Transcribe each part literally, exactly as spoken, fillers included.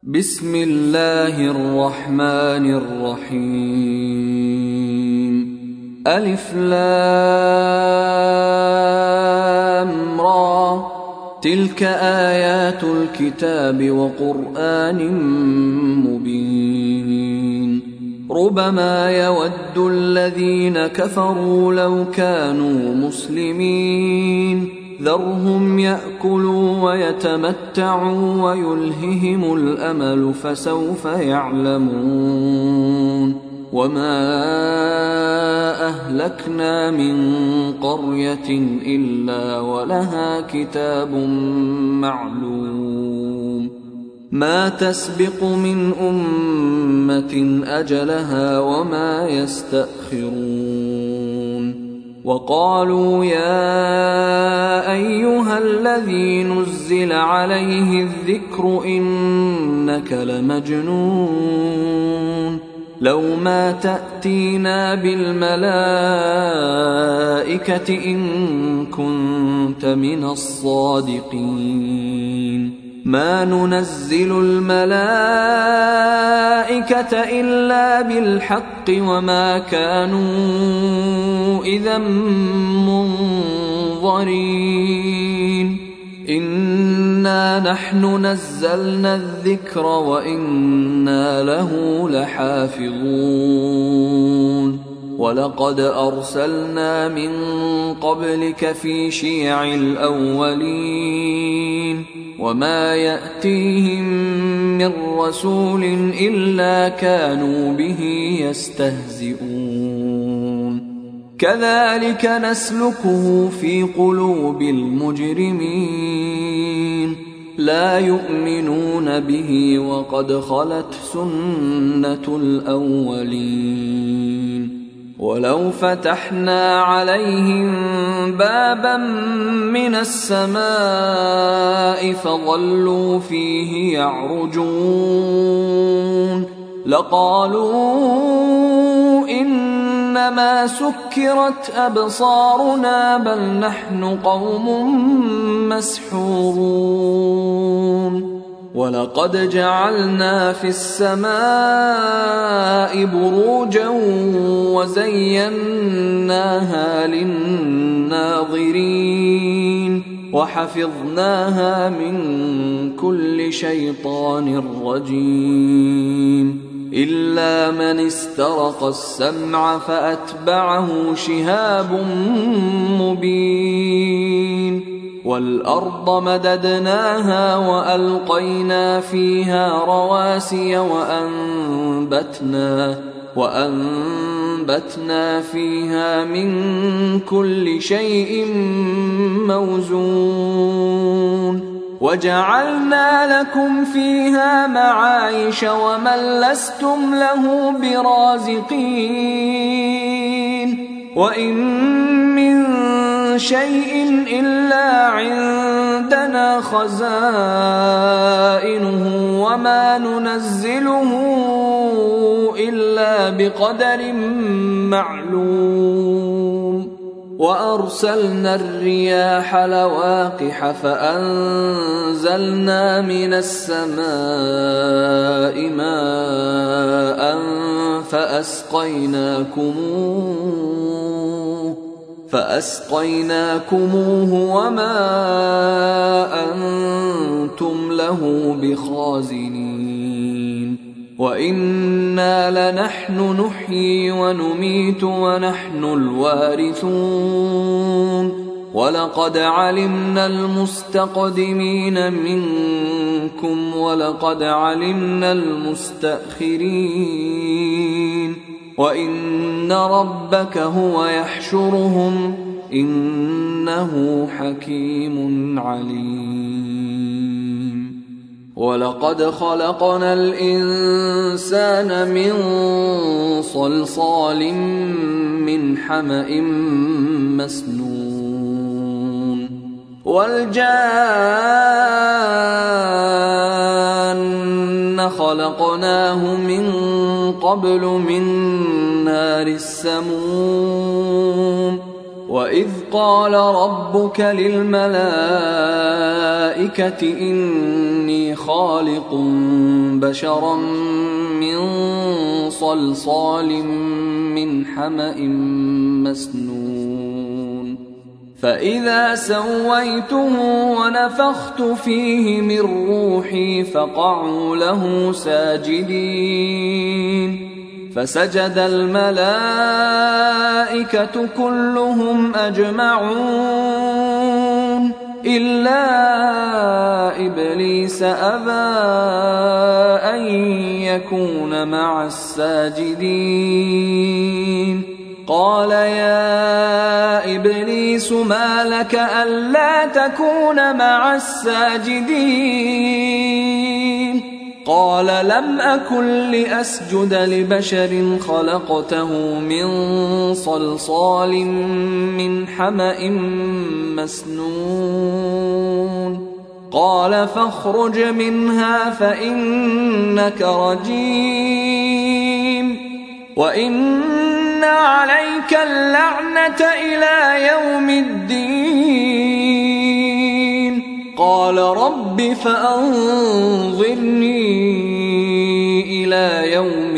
بسم الله الرحمن الرحيم. ألف لام را، تلك آيات الكتاب وقرآن مبين. ربما يود الذين كفروا لو كانوا مسلمين، ذرهم يأكلوا ويتمتعوا ويلههم الأمل فسوف يعلمون. وما أهلكنا من قرية إلا ولها كتاب معلوم، ما تسبق من أمة أجلها وما يستأخرون. وقالوا يا أيها الذي نزل عليه الذكر إنك لمجنون، لو ما تأتينا بالملائكة إن كنت من الصادقين. ما ننزل الملائكة إلا بالحق وما كانوا إذا منظرين. إنا نحن نزلنا الذكر وإنا له لحافظون. ولقد أرسلنا من قبلك في شيع الأولين، وما يأتيهم من رسول إلا كانوا به يستهزئون. كذلك نسلكه في قلوب المجرمين، لا يؤمنون به وقد خلت سنة الأولين. ولو فتحنا عليهم بابا من السماء فظلوا فيه يعرجون لقالوا إنما سكرت أبصارنا بل نحن قوم مسحورون. ولقد جعلنا في السماء بروجا وزيناها للناظرين وحفظناها من كل شيطان رجيم، إلا من استرق السمع فأتبعه شهاب مبين. والأرض مددناها وألقينا فيها رواسي وأنبتنا, وأنبتنا فيها من كل شيء موزون. وجعلنا لكم فيها معايش ومن لستم له برازقين. وإن من شيء إلا عندنا خزائنه وما ننزله إلا بقدر معلوم. وأرسلنا الرياح لواقح فأنزلنا من السماء ماء فأسقيناكموه فأسقيناكموه وما أنتم له بخازنين. وإنا لنحن نحيي ونميت ونحن الوارثون. ولقد علمنا المستقدمين منكم ولقد علمنا المستأخرين. وإن ربك هو يحشرهم إنه حكيم عليم. ولقد خلقنا الإنسان من صلصال من حمأ مسنون. والجان خلقناه من قبل من نار السموم. وإذ قال ربك للملائكة إني خالق بشرا من صلصال من حمأ مسنون فإذا سويته ونفخت فيه من روحي فقعوا له ساجدين فسجد الملائكة كلهم أجمعون إلا إبليس أبى أن يكون مع الساجدين قال يا إبليس ما لك ألا تكون مع الساجدين قال لم أكن لأسجد لبشر خلقته من صلصال من حمأ مسنون قال فاخرج منها فإنك رجيم وإن عليك اللعنة إلى يوم الدين قال رب فأنظرني إلى يوم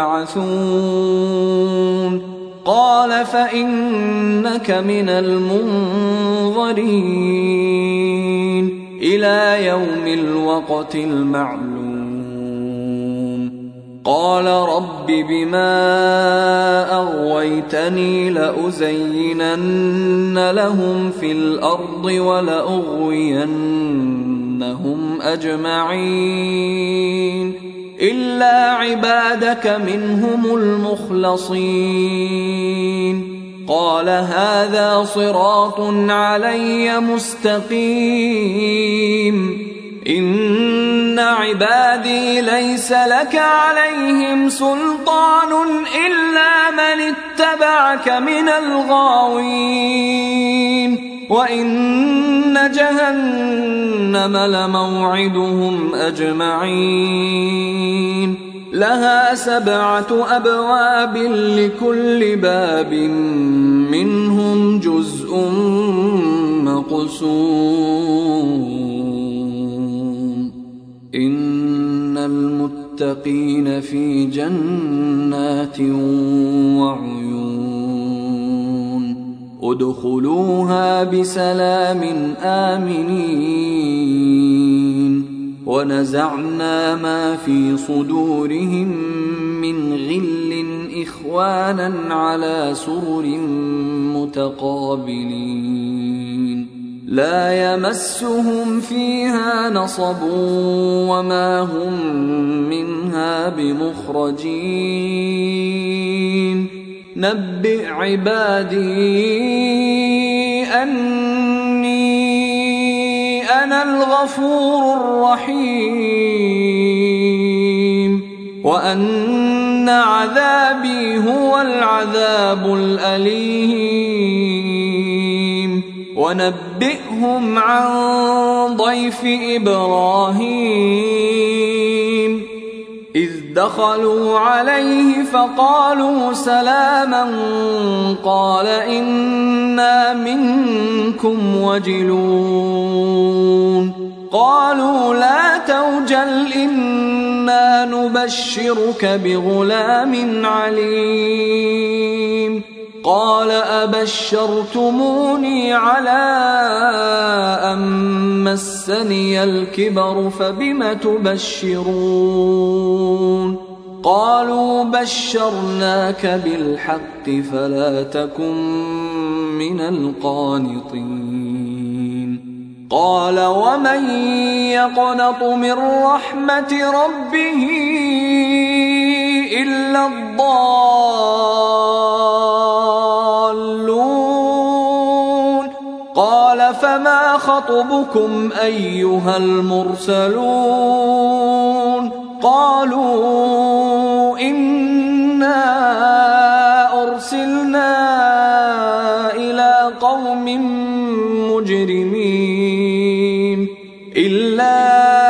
يبعثون قال فإنك من المنظرين إلى يوم الوقت المعلوم قال رب بما أغويتني لأزينن لهم في الأرض ولأغوينهم أجمعين إلا عبادك منهم المخلصين قال هذا صراط علي مستقيم إن عبادي ليس لك عليهم سلطان إلا من اتبعك من الغاوين وإن جهنم لموعدهم أجمعين لها سبعة أبواب لكل باب منهم جزء مقسوم إن المتقين في جنات وعيون ادخلوها بسلام آمنين ونزعنا ما في صدورهم من غل إخوانا على سرر متقابلين لا يمسهم فيها نصب وما هم منها بمخرجين نبئ عبادي أني أنا الغفور الرحيم وأن عذابي هو العذاب الأليم ونبئهم عن ضيف إبراهيم إذ دخلوا عليه فقالوا سلاما قال إنا منكم وجلون قالوا لا توجل إنا نبشرك بغلام عليم قال أبشرتموني على أن مسني الكبر فبم تبشرون قالوا بشرناك بالحق فلا تكن من القانطين قال ومن يقنط من رحمة ربه إلا الضالون قال فما خطبكم أيها المرسلون قالوا إنا أرسلنا إلى قوم مجرمين إلا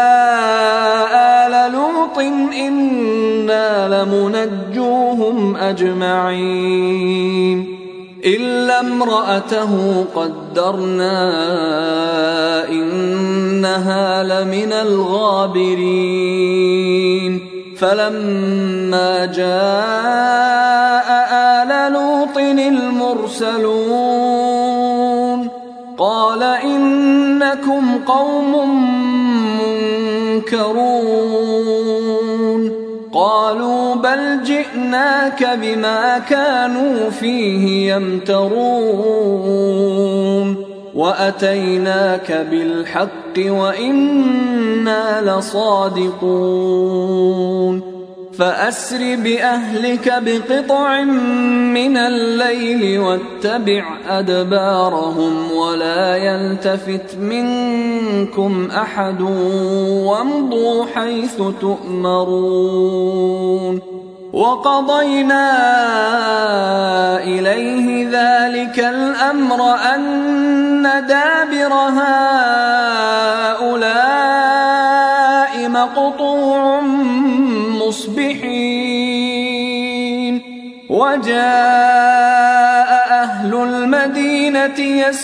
آل لوط إنا لمنجوهم أجمعين إلا امرأته قدرنا إنها لمن الغابرين فلما جاء آل لوط المرسلون قال إنكم قوم منكرون قالوا بل جئناك بما كانوا فيه يمترون وأتيناك بالحق وإنا لصادقون فأسر بأهلك بقطع من الليل واتبع أدبارهم ولا يلتفت منكم أحد وامضوا حيث تؤمرون وقضينا إليه ذلك الأمر أن دابر هؤلاء مقطوع مصبحين وجاء أهل المدينة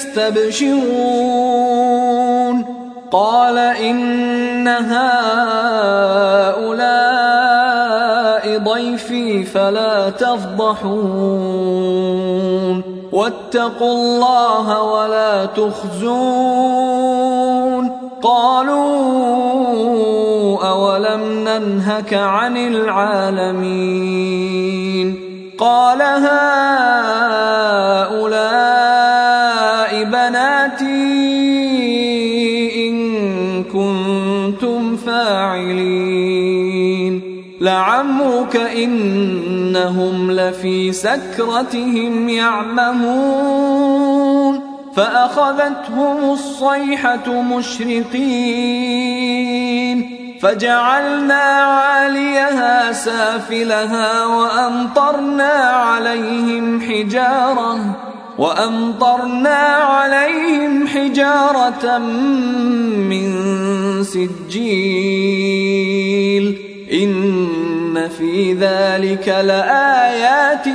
يستبشرون قال إن هؤلاء ضيفي فلا تفضحون واتقوا الله ولا تخزون قالوا أولم ننهك عن العالمين قال هؤلاء بناتي إن كنتم فاعلين لعمرك إنهم لفي سكرتهم يعمهون فأخذتهم الصيحة مشرقين فجعلنا عاليها سافلها وأمطرنا عليهم حجارة وأمطرنا عليهم حجارة من سجيل إن في ذلك لآيات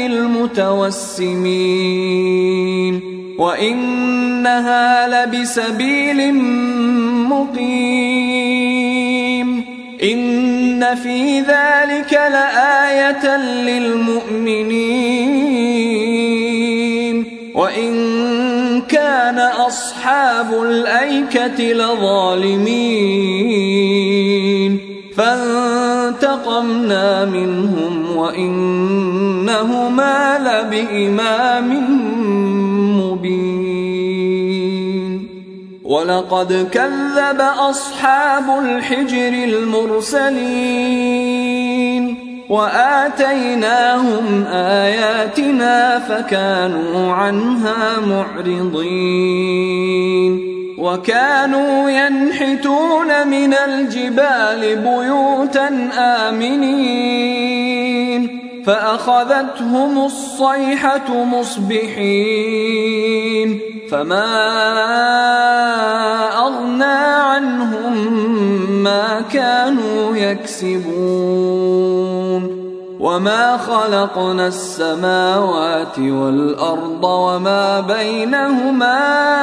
للمتوسمين وإنها لبسبيل مقيم إن في ذلك لآية للمؤمنين وإن كان أصحاب الأيكة لظالمين فانتقمنا منهم وإنهما لبإمام مبين ولقد كذب أصحاب الحجر المرسلين وآتيناهم آياتنا فكانوا عنها معرضين وكانوا ينحتون من الجبال بيوتا آمنين فأخذتهم الصيحة مصبحين فما أغنى عنهم ما كانوا يكسبون وما خلقنا السماوات والأرض وما بينهما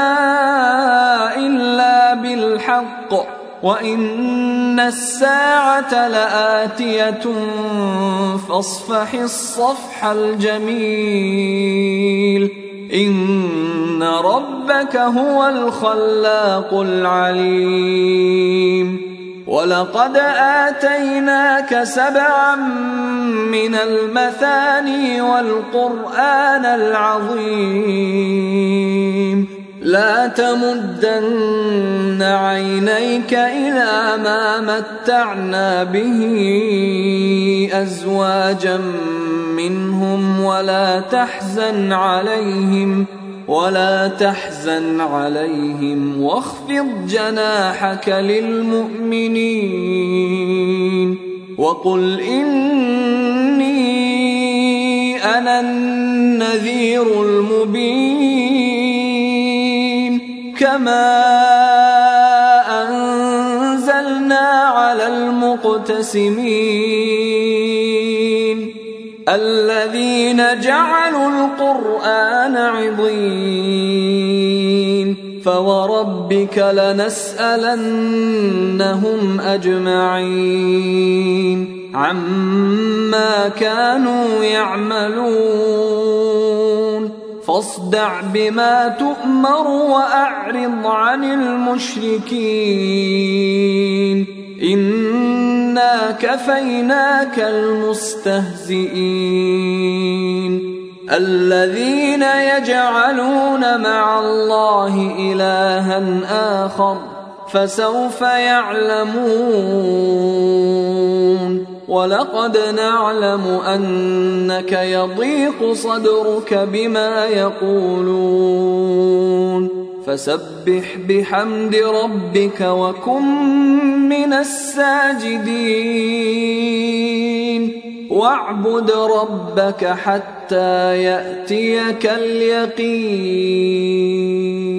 إلا بالحق وإن الساعة لآتية فاصفح الصفح الجميل إن ربك هو الخلاق العليم ولقد آتيناك سبعا من المثاني والقرآن العظيم لا تمدن عينيك إلى ما متعنا به أزواجا منهم ولا تحزن عليهم ولا تحزن عليهم واخفض جناحك للمؤمنين وقل إني أنا النذير المبين كما أنزلنا على المقتسمين الذين جعلوا القرآن عضين فوربك لنسألنهم أجمعين عما كانوا يعملون فاصدع بما تؤمر وأعرض عن المشركين إنا كفيناك المستهزئين الذين يجعلون مع الله إلها آخر فسوف يعلمون ولقد نعلم أنك يضيق صدرك بما يقولون فسبح بحمد ربك وكن من الساجدين واعبد ربك حتى يأتيك اليقين.